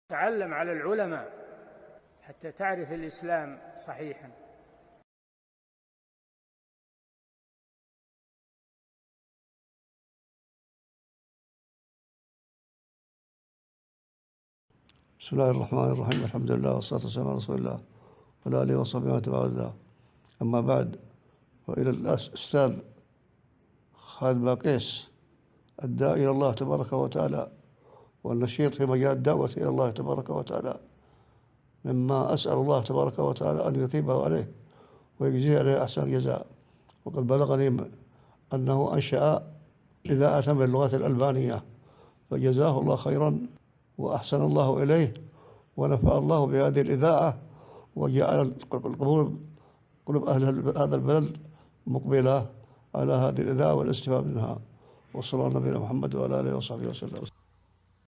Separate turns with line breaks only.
تعلم على العلماء حتى تعرف الإسلام صحيحا.
بسم الله الرحمن الرحيم. الحمد لله والصلاة والسلام على رسول الله وعلى آله وصحبه ومن تبعه. أما بعد، فإلى الأستاذ خالد باقيس، الداعي إلى الله تبارك وتعالى والنشيط في مجال الدعوة إلى الله تبارك وتعالى، مما أسأل الله تبارك وتعالى أن يثيبه عليه ويجزيه عليه أحسن الجزاء. وقد بلغني أنه أنشأ إذاعة من اللغة الألبانية، فجزاه الله خيرا وأحسن الله إليه ونفع الله بهذه الإذاعة، وجعل قلوب أهل هذا البلد مقبلة على هذه الإذاعة والاستفادة منها. وصلى الله على نبينا محمد وعلى آله وصحبه وسلم.